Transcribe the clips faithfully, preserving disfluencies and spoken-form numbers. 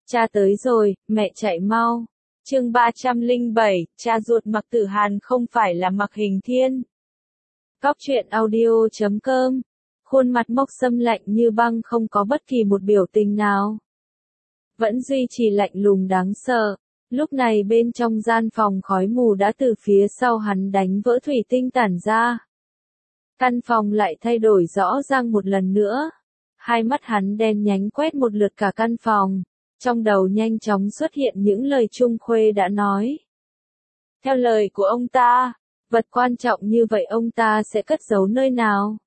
Cha tới rồi, mẹ chạy mau. Chương ba trăm lẻ bảy, cha ruột Mạc Tử Hàn không phải là Mạc Hình Thiên. Cóc truyện audio chấm com. Khuôn mặt Mộc Sâm lạnh như băng, không có bất kỳ một biểu tình nào. Vẫn duy trì lạnh lùng đáng sợ. Lúc này bên trong gian phòng khói mù đã từ phía sau hắn đánh vỡ thủy tinh tản ra. Căn phòng lại thay đổi rõ ràng một lần nữa. Hai mắt hắn đen nhánh quét một lượt cả căn phòng. Trong đầu nhanh chóng xuất hiện những lời Trung Khuê đã nói. Theo lời của ông ta, vật quan trọng như vậy ông ta sẽ cất giấu nơi nào?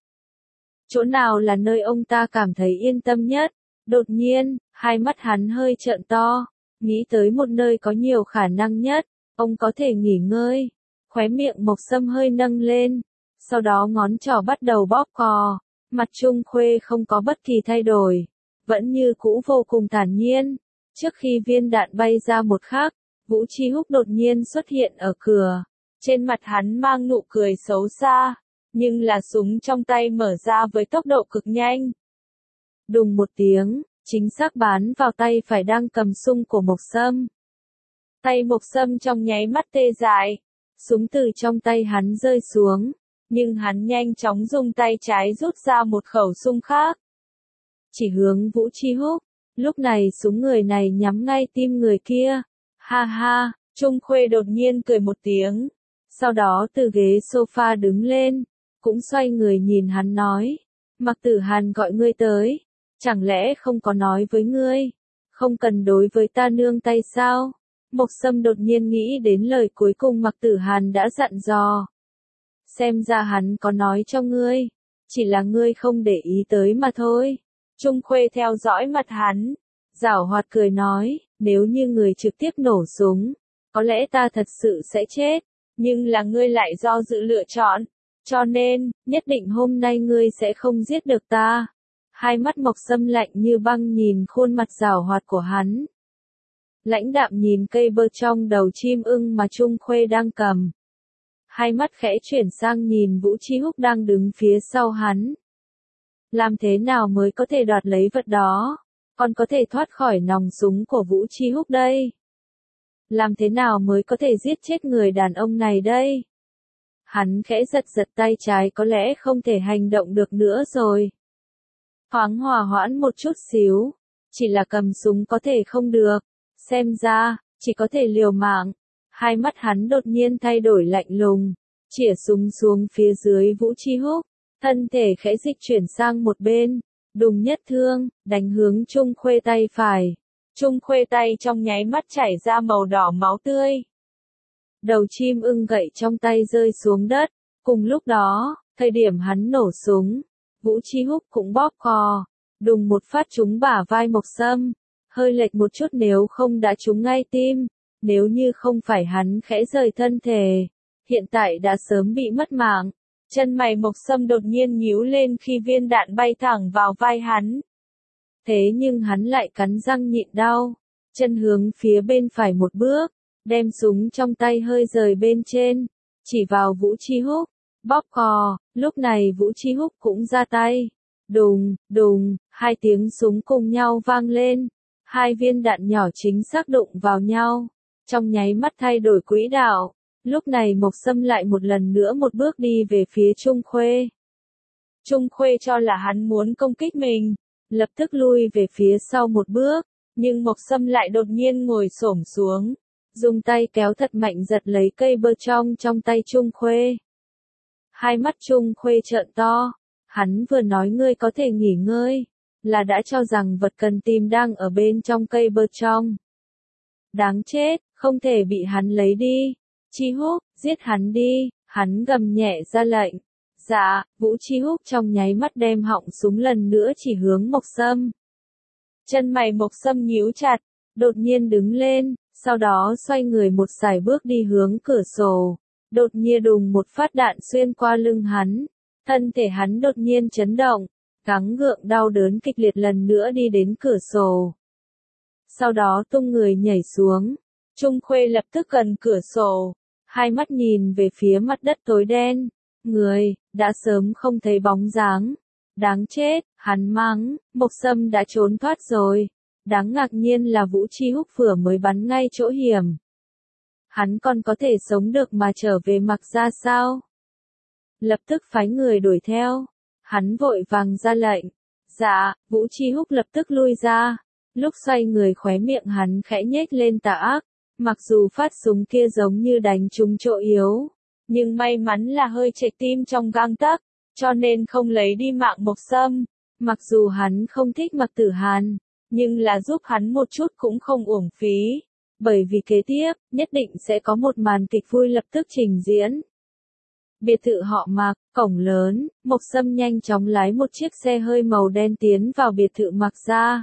Chỗ nào là nơi ông ta cảm thấy yên tâm nhất? Đột nhiên, hai mắt hắn hơi trợn to, nghĩ tới một nơi có nhiều khả năng nhất, ông có thể nghỉ ngơi. Khóe miệng Mộc Sâm hơi nâng lên, sau đó ngón trỏ bắt đầu bóp cò, mặt Trung Khuê không có bất kỳ thay đổi, vẫn như cũ vô cùng thản nhiên. Trước khi viên đạn bay ra một khắc, Vũ Chi Húc đột nhiên xuất hiện ở cửa, trên mặt hắn mang nụ cười xấu xa, nhưng là súng trong tay mở ra với tốc độ cực nhanh. Đùng một tiếng, chính xác bắn vào tay phải đang cầm súng của Mộc Sâm. Tay Mộc Sâm trong nháy mắt tê dại, súng từ trong tay hắn rơi xuống, nhưng hắn nhanh chóng dùng tay trái rút ra một khẩu súng khác. Chỉ hướng Vũ Chi Húc, lúc này súng người này nhắm ngay tim người kia. Ha ha, Trung Khuê đột nhiên cười một tiếng, sau đó từ ghế sofa đứng lên, cũng xoay người nhìn hắn nói, Mạc Tử Hàn gọi ngươi tới, chẳng lẽ không có nói với ngươi, không cần đối với ta nương tay sao? Mộc Sâm đột nhiên nghĩ đến lời cuối cùng Mạc Tử Hàn đã dặn dò. Xem ra hắn có nói cho ngươi, chỉ là ngươi không để ý tới mà thôi. Trung Khuê theo dõi mặt hắn, giảo hoạt cười nói, nếu như người trực tiếp nổ súng, có lẽ ta thật sự sẽ chết, nhưng là ngươi lại do dự lựa chọn, cho nên, nhất định hôm nay ngươi sẽ không giết được ta. Hai mắt Mộc Sâm lạnh như băng nhìn khuôn mặt giảo hoạt của hắn. Lãnh đạm nhìn cây bơ trong đầu chim ưng mà Trung Khuê đang cầm. Hai mắt khẽ chuyển sang nhìn Vũ Chi Húc đang đứng phía sau hắn. Làm thế nào mới có thể đoạt lấy vật đó? Còn có thể thoát khỏi nòng súng của Vũ Chi Húc đây? Làm thế nào mới có thể giết chết người đàn ông này đây? Hắn khẽ giật giật tay trái, có lẽ không thể hành động được nữa rồi. Thoáng hòa hoãn một chút xíu, chỉ là cầm súng có thể không được, xem ra, chỉ có thể liều mạng. Hai mắt hắn đột nhiên thay đổi lạnh lùng, chĩa súng xuống phía dưới Vũ Chi Húc, thân thể khẽ dịch chuyển sang một bên, đùng nhất thương, đánh hướng Trung Khuê tay phải. Trung Khuê tay trong nháy mắt chảy ra màu đỏ máu tươi. Đầu chim ưng gậy trong tay rơi xuống đất, cùng lúc đó, thời điểm hắn nổ súng, Vũ Chi Húc cũng bóp cò, đùng một phát trúng bả vai Mộc Sâm, hơi lệch một chút nếu không đã trúng ngay tim, nếu như không phải hắn khẽ rời thân thể, hiện tại đã sớm bị mất mạng. Chân mày Mộc Sâm đột nhiên nhíu lên khi viên đạn bay thẳng vào vai hắn. Thế nhưng hắn lại cắn răng nhịn đau, chân hướng phía bên phải một bước, đem súng trong tay hơi rời bên trên, chỉ vào Vũ Chi Húc, bóp cò. Lúc này Vũ Chi Húc cũng ra tay, đùng, đùng, hai tiếng súng cùng nhau vang lên, hai viên đạn nhỏ chính xác đụng vào nhau, trong nháy mắt thay đổi quỹ đạo. Lúc này Mộc Sâm lại một lần nữa một bước đi về phía Trung Khuê. Trung Khuê cho là hắn muốn công kích mình, lập tức lui về phía sau một bước, nhưng Mộc Sâm lại đột nhiên ngồi xổm xuống, dùng tay kéo thật mạnh giật lấy cây bơ trong trong tay Trung Khuê. Hai mắt Trung Khuê trợn to, hắn vừa nói ngươi có thể nghỉ ngơi, là đã cho rằng vật cần tìm đang ở bên trong cây bơ trong. Đáng chết, không thể bị hắn lấy đi. Chi Húc, giết hắn đi, hắn gầm nhẹ ra lệnh. Dạ, Vũ Chi Húc trong nháy mắt đem họng súng lần nữa chỉ hướng Mộc Sâm. Chân mày Mộc Sâm nhíu chặt, đột nhiên đứng lên, sau đó xoay người một sải bước đi hướng cửa sổ. Đột nhiên đùng một phát đạn xuyên qua lưng hắn, thân thể hắn đột nhiên chấn động, gắng gượng đau đớn kịch liệt lần nữa đi đến cửa sổ. Sau đó tung người nhảy xuống. Trung Khuê lập tức gần cửa sổ, hai mắt nhìn về phía mặt đất tối đen, người, đã sớm không thấy bóng dáng. Đáng chết, hắn mắng, Mộc Sâm đã trốn thoát rồi. Đáng ngạc nhiên là Vũ Chi Húc vừa mới bắn ngay chỗ hiểm. Hắn còn có thể sống được mà trở về Mạc gia sao? Lập tức phái người đuổi theo. Hắn vội vàng ra lệnh. Dạ, Vũ Chi Húc lập tức lui ra. Lúc xoay người khóe miệng hắn khẽ nhếch lên tà ác. Mặc dù phát súng kia giống như đánh trúng chỗ yếu, nhưng may mắn là hơi trệch tim trong gang tấc, cho nên không lấy đi mạng Mộc Sâm. Mặc dù hắn không thích Mạc Tử Hàn, nhưng là giúp hắn một chút cũng không uổng phí. Bởi vì kế tiếp, nhất định sẽ có một màn kịch vui lập tức trình diễn. Biệt thự họ Mạc, cổng lớn, Mộc Sâm nhanh chóng lái một chiếc xe hơi màu đen tiến vào biệt thự Mạc gia.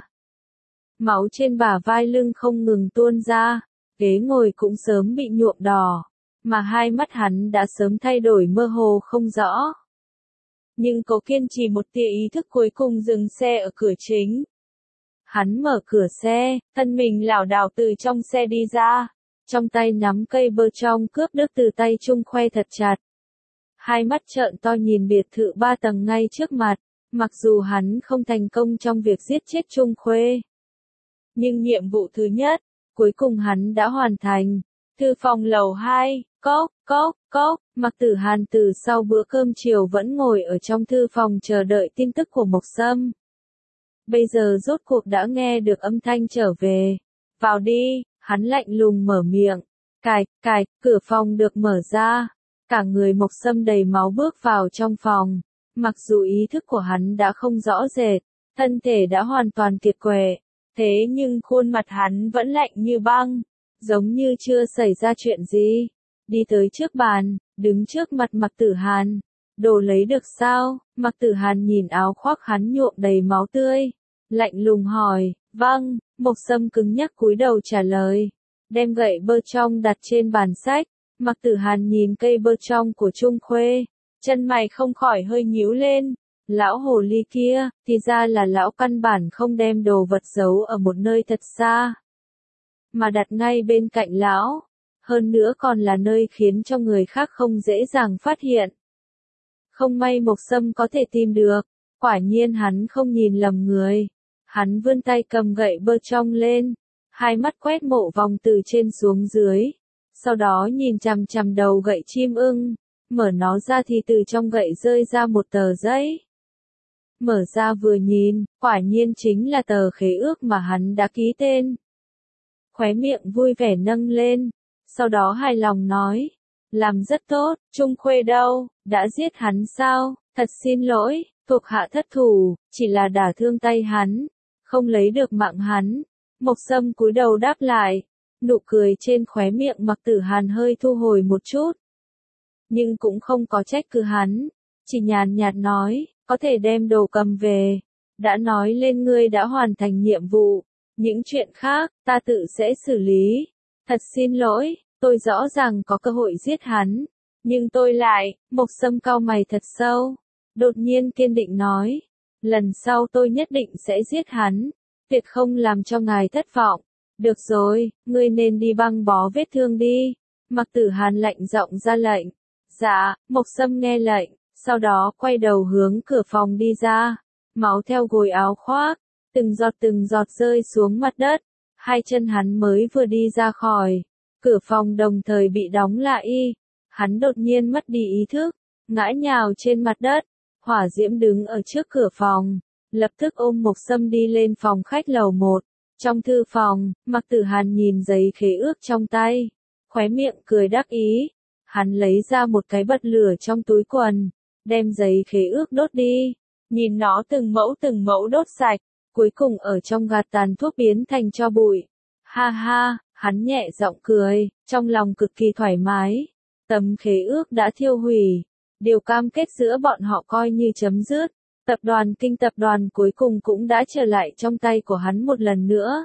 Máu trên bả vai lưng không ngừng tuôn ra, ghế ngồi cũng sớm bị nhuộm đỏ, mà hai mắt hắn đã sớm thay đổi mơ hồ không rõ. Nhưng cố kiên trì một tia ý thức cuối cùng dừng xe ở cửa chính. Hắn mở cửa xe, thân mình lảo đảo từ trong xe đi ra, trong tay nắm cây bơ trong cướp được từ tay Trung Khuê thật chặt. Hai mắt trợn to nhìn biệt thự ba tầng ngay trước mặt, mặc dù hắn không thành công trong việc giết chết Trung Khuê. Nhưng nhiệm vụ thứ nhất, cuối cùng hắn đã hoàn thành. Thư phòng lầu hai, cốc, cốc, cốc, Mạc Tử Hàn từ sau bữa cơm chiều vẫn ngồi ở trong thư phòng chờ đợi tin tức của Mộc Sâm. Bây giờ rốt cuộc đã nghe được âm thanh trở về. Vào đi, hắn lạnh lùng mở miệng. Cạch, cạch, cửa phòng được mở ra. Cả người Mộc Sâm đầy máu bước vào trong phòng. Mặc dù ý thức của hắn đã không rõ rệt, thân thể đã hoàn toàn kiệt quệ, thế nhưng khuôn mặt hắn vẫn lạnh như băng, giống như chưa xảy ra chuyện gì. Đi tới trước bàn, đứng trước mặt Mạc Tử Hàn. Đồ lấy được sao? Mạc Tử Hàn nhìn áo khoác hắn nhuộm đầy máu tươi, lạnh lùng hỏi. Vâng, Mộc Sâm cứng nhắc cúi đầu trả lời. Đem gậy bơ trong đặt trên bàn sách. Mạc Tử Hàn nhìn cây bơ trong của Trung Khuê, chân mày không khỏi hơi nhíu lên. Lão hồ ly kia, thì ra là lão căn bản không đem đồ vật giấu ở một nơi thật xa, mà đặt ngay bên cạnh lão. Hơn nữa còn là nơi khiến cho người khác không dễ dàng phát hiện. Không may Mộc Sâm có thể tìm được, quả nhiên hắn không nhìn lầm người. Hắn vươn tay cầm gậy bơ trong lên, hai mắt quét mộ vòng từ trên xuống dưới. Sau đó nhìn chằm chằm đầu gậy chim ưng, mở nó ra thì từ trong gậy rơi ra một tờ giấy. Mở ra vừa nhìn, quả nhiên chính là tờ khế ước mà hắn đã ký tên. Khóe miệng vui vẻ nâng lên, sau đó hài lòng nói. Làm rất tốt, Trung Khuê đâu, đã giết hắn sao? Thật xin lỗi, thuộc hạ thất thủ, chỉ là đả thương tay hắn, không lấy được mạng hắn. Mộc Sâm cúi đầu đáp lại. Nụ cười trên khóe miệng Mạc Tử Hàn hơi thu hồi một chút. Nhưng cũng không có trách cứ hắn, chỉ nhàn nhạt nói, có thể đem đồ cầm về. Đã nói lên ngươi đã hoàn thành nhiệm vụ, những chuyện khác, ta tự sẽ xử lý. Thật xin lỗi, tôi rõ ràng có cơ hội giết hắn, nhưng tôi lại. Mộc Sâm cau mày thật sâu, đột nhiên kiên định nói, lần sau tôi nhất định sẽ giết hắn, tuyệt không làm cho ngài thất vọng. Được rồi, ngươi nên đi băng bó vết thương đi. Mạc Tử Hàn lạnh giọng ra lệnh. Dạ, Mộc Sâm nghe lệnh, sau đó quay đầu hướng cửa phòng đi ra. Máu theo gối áo khoác, từng giọt từng giọt rơi xuống mặt đất. Hai chân hắn mới vừa đi ra khỏi, cửa phòng đồng thời bị đóng lại. Hắn đột nhiên mất đi ý thức, ngã nhào trên mặt đất. Hỏa Diễm đứng ở trước cửa phòng, lập tức ôm Mộc Sâm đi lên phòng khách lầu một. Trong thư phòng, Mạc Tử Hàn nhìn giấy khế ước trong tay, khóe miệng cười đắc ý. Hắn lấy ra một cái bật lửa trong túi quần, đem giấy khế ước đốt đi, nhìn nó từng mẫu từng mẫu đốt sạch, cuối cùng ở trong gạt tàn thuốc biến thành tro bụi. Ha ha, hắn nhẹ giọng cười, trong lòng cực kỳ thoải mái. Tấm khế ước đã thiêu hủy, điều cam kết giữa bọn họ coi như chấm dứt. Tập đoàn Kinh tập đoàn cuối cùng cũng đã trở lại trong tay của hắn một lần nữa.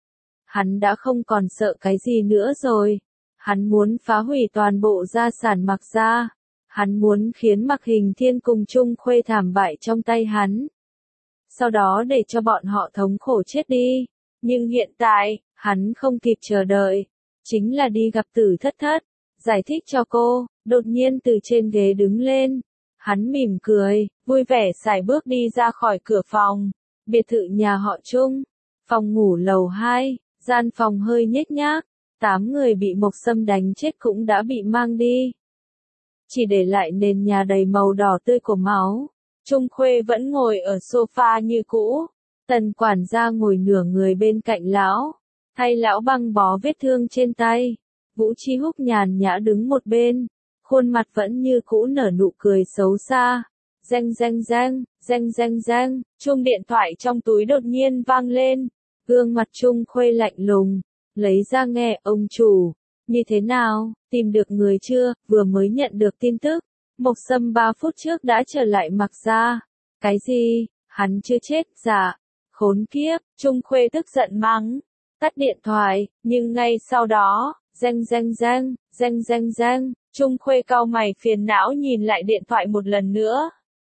Hắn đã không còn sợ cái gì nữa rồi. Hắn muốn phá hủy toàn bộ gia sản Mạc gia. Hắn muốn khiến Mạc Hình Thiên cùng Trung Khuê thảm bại trong tay hắn. Sau đó để cho bọn họ thống khổ chết đi. Nhưng hiện tại, hắn không kịp chờ đợi. Chính là đi gặp Tử Thất Thất, giải thích cho cô, đột nhiên từ trên ghế đứng lên. Hắn mỉm cười, vui vẻ sải bước đi ra khỏi cửa phòng. Biệt thự nhà họ Trung. Phòng ngủ lầu hai, gian phòng hơi nhếch nhác, tám người bị Mộc Sâm đánh chết cũng đã bị mang đi. Chỉ để lại nền nhà đầy màu đỏ tươi của máu. Trung Khuê vẫn ngồi ở sofa như cũ. Tần quản gia ngồi nửa người bên cạnh lão, thay lão băng bó vết thương trên tay. Vũ Chi Húc nhàn nhã đứng một bên, khuôn mặt vẫn như cũ nở nụ cười xấu xa. Reng reng reng, reng reng reng, chuông điện thoại trong túi đột nhiên vang lên. Gương mặt Trung Khuê lạnh lùng, lấy ra nghe. Ông chủ, như thế nào, tìm được người chưa? Vừa mới nhận được tin tức, Mộc Sâm ba phút trước đã trở lại Mạc gia. Cái gì? Hắn chưa chết? Dạ. Khốn kiếp, Trung Khuê tức giận mắng, tắt điện thoại, nhưng ngay sau đó, reng reng reng, reng reng reng, Trung Khuê cau mày phiền não nhìn lại điện thoại một lần nữa.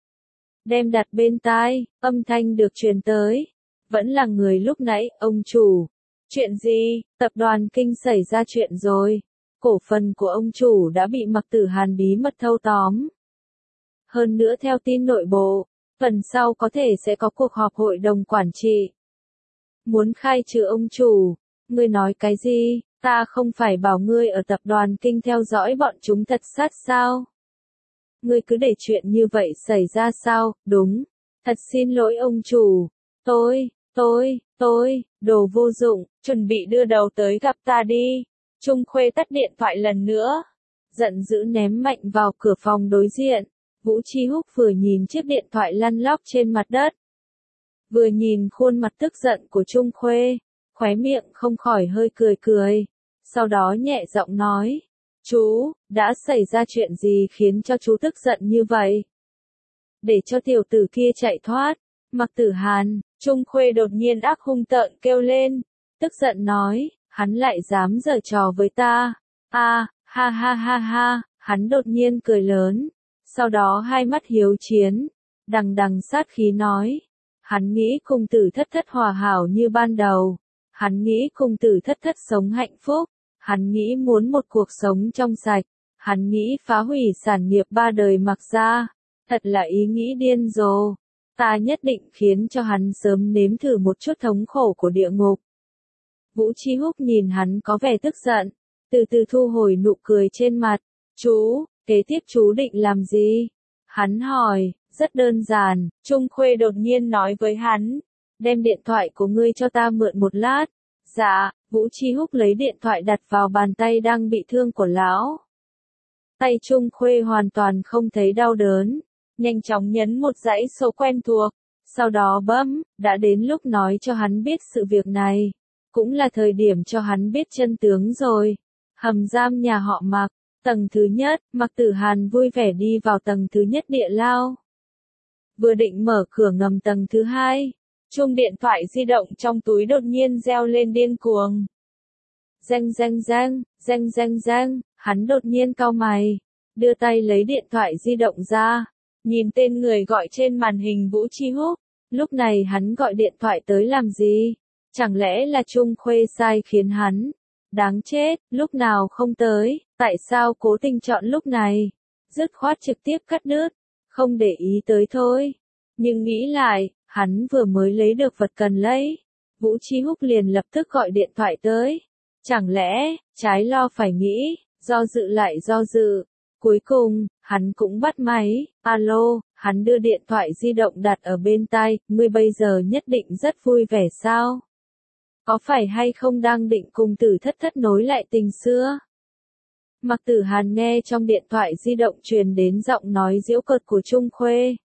Đem đặt bên tai, âm thanh được truyền tới. Vẫn là người lúc nãy. Ông chủ. Chuyện gì? Tập đoàn Kinh xảy ra chuyện rồi. Cổ phần của ông chủ đã bị Mạc Tử Hàn bí mật thâu tóm. Hơn nữa theo tin nội bộ, phần sau có thể sẽ có cuộc họp hội đồng quản trị. Muốn khai trừ ông chủ. Ngươi nói cái gì? Ta không phải bảo ngươi ở tập đoàn Kinh theo dõi bọn chúng thật sát sao? Ngươi cứ để chuyện như vậy xảy ra sao? Đúng. Thật xin lỗi ông chủ. Tôi, tôi, tôi, đồ vô dụng, chuẩn bị đưa đầu tới gặp ta đi. Trung Khuê tắt điện thoại lần nữa. Giận dữ ném mạnh vào cửa phòng đối diện. Vũ Chi Húc vừa nhìn chiếc điện thoại lăn lóc trên mặt đất. Vừa nhìn khuôn mặt tức giận của Trung Khuê. Khóe miệng không khỏi hơi cười cười. Sau đó nhẹ giọng nói. Chú, đã xảy ra chuyện gì khiến cho chú tức giận như vậy? Để cho tiểu tử kia chạy thoát. Mạc Tử Hàn, Trung Khuê đột nhiên ác hung tợn kêu lên. Tức giận nói, hắn lại dám giở trò với ta. A, ha ha ha ha, hắn đột nhiên cười lớn. Sau đó hai mắt hiếu chiến, đằng đằng sát khí nói. Hắn nghĩ cùng tử thất thất hòa hảo như ban đầu. Hắn nghĩ cùng tử thất thất sống hạnh phúc. Hắn nghĩ muốn một cuộc sống trong sạch. Hắn nghĩ phá hủy sản nghiệp ba đời Mạc gia. Thật là ý nghĩ điên rồ. Ta nhất định khiến cho hắn sớm nếm thử một chút thống khổ của địa ngục. Vũ Chi Húc nhìn hắn có vẻ tức giận. Từ từ thu hồi nụ cười trên mặt. Chú, kế tiếp chú định làm gì? Hắn hỏi. Rất đơn giản. Trung Khuê đột nhiên nói với hắn. Đem điện thoại của ngươi cho ta mượn một lát. Dạ. Vũ Chi Húc lấy điện thoại đặt vào bàn tay đang bị thương của lão. Tay Trung Khuê hoàn toàn không thấy đau đớn. Nhanh chóng nhấn một dãy số quen thuộc. Sau đó bấm, đã đến lúc nói cho hắn biết sự việc này. Cũng là thời điểm cho hắn biết chân tướng rồi. Hầm giam nhà họ Mạc, tầng thứ nhất, Mạc Tử Hàn vui vẻ đi vào tầng thứ nhất địa lao. Vừa định mở cửa ngầm tầng thứ hai. Chuông điện thoại di động trong túi đột nhiên reo lên điên cuồng. Reng reng reng, reng reng reng, hắn đột nhiên cau mày, đưa tay lấy điện thoại di động ra, nhìn tên người gọi trên màn hình Vũ Chi Húc, lúc này hắn gọi điện thoại tới làm gì? Chẳng lẽ là Trung Khuê sai khiến hắn? Đáng chết, lúc nào không tới, tại sao cố tình chọn lúc này? Dứt khoát trực tiếp cắt đứt, không để ý tới thôi. Nhưng nghĩ lại, hắn vừa mới lấy được vật cần lấy. Vũ Chi Húc liền lập tức gọi điện thoại tới. Chẳng lẽ, trái lo phải nghĩ, do dự lại do dự. Cuối cùng, hắn cũng bắt máy. Alo, hắn đưa điện thoại di động đặt ở bên tai. Ngươi bây giờ nhất định rất vui vẻ sao? Có phải hay không đang định cùng Tử Thất Thất nối lại tình xưa? Mạc Tử Hàn nghe trong điện thoại di động truyền đến giọng nói giễu cợt của Trung Khuê.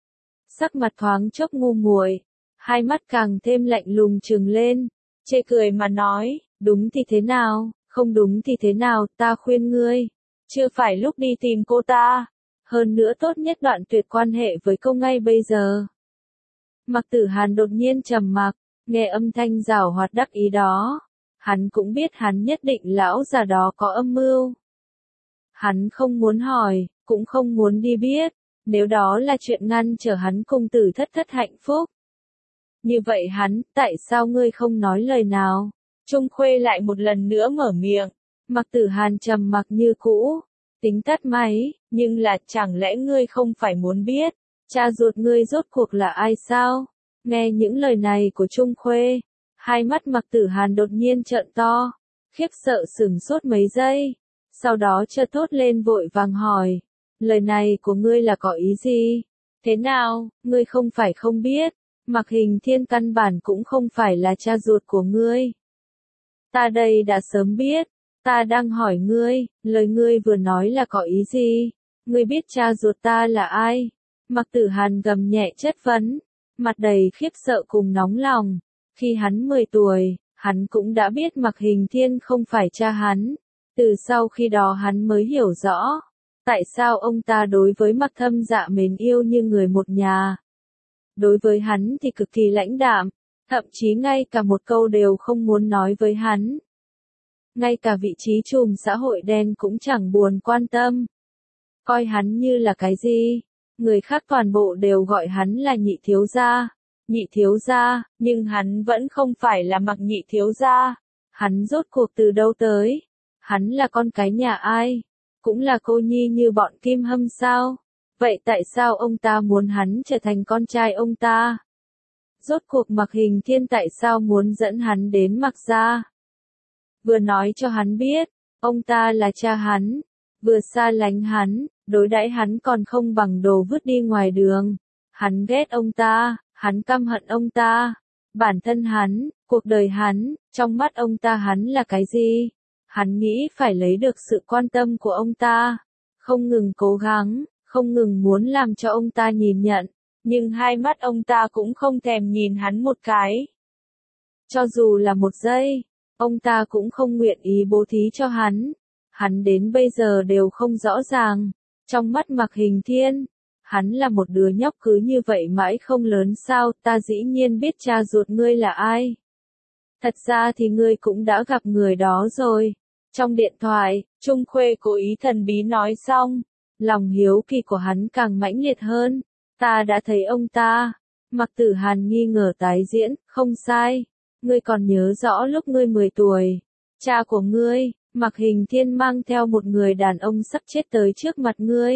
Sắc mặt thoáng chốc ngu muội, hai mắt càng thêm lạnh lùng trừng lên, chê cười mà nói, đúng thì thế nào, không đúng thì thế nào, ta khuyên ngươi, chưa phải lúc đi tìm cô ta, hơn nữa tốt nhất đoạn tuyệt quan hệ với cô ngay bây giờ. Mạc Tử Hàn đột nhiên trầm mặc, nghe âm thanh giảo hoạt đắc ý đó, hắn cũng biết hắn nhất định lão già đó có âm mưu. Hắn không muốn hỏi, cũng không muốn đi biết, nếu đó là chuyện ngăn trở hắn cùng Tử Thất Thất hạnh phúc. Như vậy hắn, tại sao ngươi không nói lời nào? Trung Khuê lại một lần nữa mở miệng. Mạc Tử Hàn trầm mặc như cũ, tính tắt máy, nhưng là chẳng lẽ ngươi không phải muốn biết, cha ruột ngươi rốt cuộc là ai sao? Nghe những lời này của Trung Khuê, Hai mắt Mạc Tử Hàn đột nhiên trợn to, khiếp sợ sửng sốt mấy giây, sau đó chợt thốt lên vội vàng hỏi, lời này của ngươi là có ý gì? Thế nào, ngươi không phải không biết, Mạc Hình Thiên căn bản cũng không phải là cha ruột của ngươi. Ta đây đã sớm biết, ta đang hỏi ngươi, lời ngươi vừa nói là có ý gì? Ngươi biết cha ruột ta là ai? Mạc Tử Hàn gầm nhẹ chất vấn, mặt đầy khiếp sợ cùng nóng lòng. Khi hắn mười tuổi, hắn cũng đã biết Mạc Hình Thiên không phải cha hắn. Từ sau khi đó hắn mới hiểu rõ, tại sao ông ta đối với Mạc Thâm Dạ mến yêu như người một nhà. Đối với hắn thì cực kỳ lãnh đạm, thậm chí ngay cả một câu đều không muốn nói với hắn. Ngay cả vị trí trùm xã hội đen cũng chẳng buồn quan tâm. Coi hắn như là cái gì? Người khác toàn bộ đều gọi hắn là nhị thiếu gia. Nhị thiếu gia, nhưng hắn vẫn không phải là Mạc nhị thiếu gia. Hắn rốt cuộc từ đâu tới? Hắn là con cái nhà ai? Cũng là cô nhi như bọn Kim Hâm sao? Vậy tại sao ông ta muốn hắn trở thành con trai ông ta? Rốt cuộc Mạc Hình Thiên tại sao muốn dẫn hắn đến Mạc gia? Vừa nói cho hắn biết, ông ta là cha hắn, vừa xa lánh hắn, đối đãi hắn còn không bằng đồ vứt đi ngoài đường. Hắn ghét ông ta, hắn căm hận ông ta. Bản thân hắn, cuộc đời hắn, trong mắt ông ta hắn là cái gì? Hắn nghĩ phải lấy được sự quan tâm của ông ta, không ngừng cố gắng, không ngừng muốn làm cho ông ta nhìn nhận, nhưng hai mắt ông ta cũng không thèm nhìn hắn một cái. Cho dù là một giây, ông ta cũng không nguyện ý bố thí cho hắn. Hắn đến bây giờ đều không rõ ràng, trong mắt Mạc Hình Thiên, hắn là một đứa nhóc cứ như vậy mãi không lớn sao? Ta dĩ nhiên biết cha ruột ngươi là ai. Thật ra thì ngươi cũng đã gặp người đó rồi. Trong điện thoại, Trung Khuê cố ý thần bí nói xong, lòng hiếu kỳ của hắn càng mãnh liệt hơn. Ta đã thấy ông ta. Mạc Tử Hàn nghi ngờ tái diễn, không sai. Ngươi còn nhớ rõ lúc ngươi mười tuổi, cha của ngươi, Mạc Hình Thiên mang theo một người đàn ông sắp chết tới trước mặt ngươi.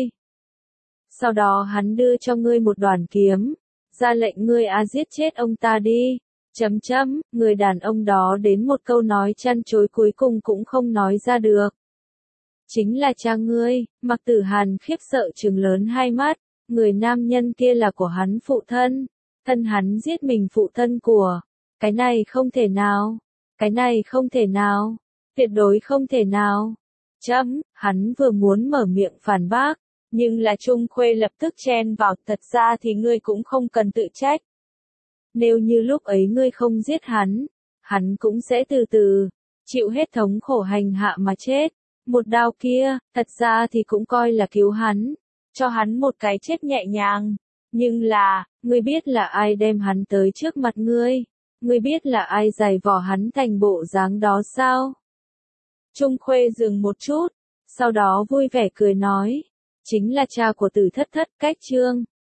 Sau đó hắn đưa cho ngươi một đoàn kiếm, ra lệnh ngươi a giết chết ông ta đi. Chấm chấm, người đàn ông đó đến một câu nói chăn chối cuối cùng cũng không nói ra được. Chính là cha ngươi. Mạc Tử Hàn khiếp sợ trừng lớn hai mắt, người nam nhân kia là của hắn phụ thân, thân hắn giết mình phụ thân của. Cái này không thể nào, cái này không thể nào, tuyệt đối không thể nào. Chấm, hắn vừa muốn mở miệng phản bác, nhưng là Trung Khuê lập tức chen vào, thật ra thì ngươi cũng không cần tự trách. Nếu như lúc ấy ngươi không giết hắn, hắn cũng sẽ từ từ, chịu hết thống khổ hành hạ mà chết. Một đao kia, thật ra thì cũng coi là cứu hắn, cho hắn một cái chết nhẹ nhàng. Nhưng là, ngươi biết là ai đem hắn tới trước mặt ngươi? Ngươi biết là ai giày vò hắn thành bộ dáng đó sao? Trung Khuê dừng một chút, sau đó vui vẻ cười nói, chính là cha của Tử Thất Thất. Cách chương